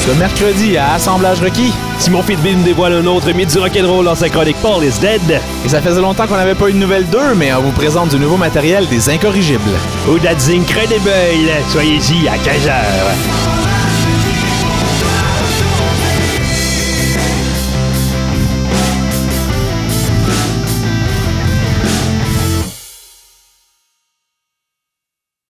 Ce mercredi à Assemblage requis. Simon Fitzbee nous dévoile un autre mythe du rock'n'roll dans sa chronique Paul is Dead. Et ça faisait longtemps qu'on n'avait pas eu de nouvelles d'eux, mais on vous présente du nouveau matériel des Incorrigibles. Oh, that's incredible! Soyez-y à 15h.